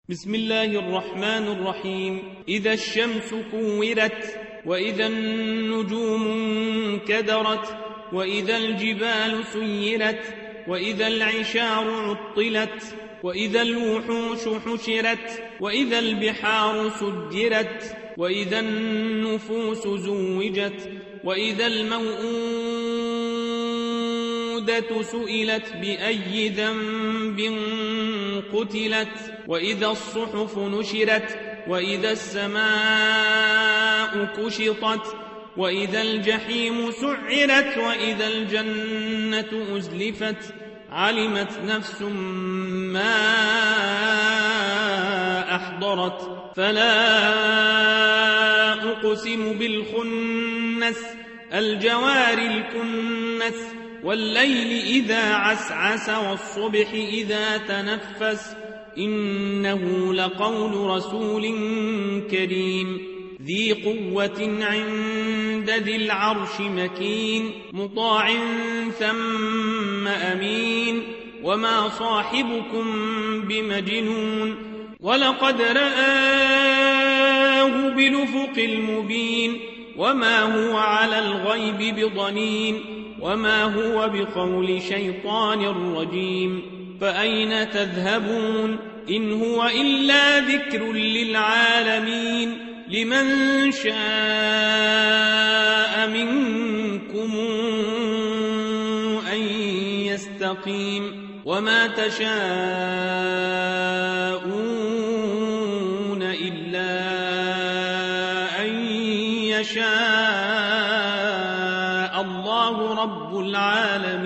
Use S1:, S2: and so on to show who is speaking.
S1: بسم الله الرحمن الرحيم. إذا الشمس كورت، وإذا النجوم انكدرت، وإذا الجبال سيرت، وإذا العشار عطلت، وإذا الوحوش حشرت، وإذا البحار سجرت، وإذا النفوس زوجت، وإذا الموءودة سئلت بأي ذنب قتلت، وإذا الصحف نشرت، وإذا السماء كشطت، وإذا الجحيم سعرت، وإذا الجنة أزلفت. علمت نفس ما أحضرت. فلا أقسم بالخنس، الجوار الكنس، والليل إذا عسعس، والصبح إذا تنفس. إنه لقول رسول كريم ذي قوة عند ذي العرش مكين، مطاع ثم أمين. وما صاحبكم بمجنون، ولقد رآه بالأفق المبين. وما هو على الغيب بضنين، وما هو بقول شيطان رجيم. فأين تذهبون؟ إن هو إلا ذكر للعالمين. لمن شاء منكم أن يستقيم. وما تشاءون إلا أن يشاء الله رب العالمين.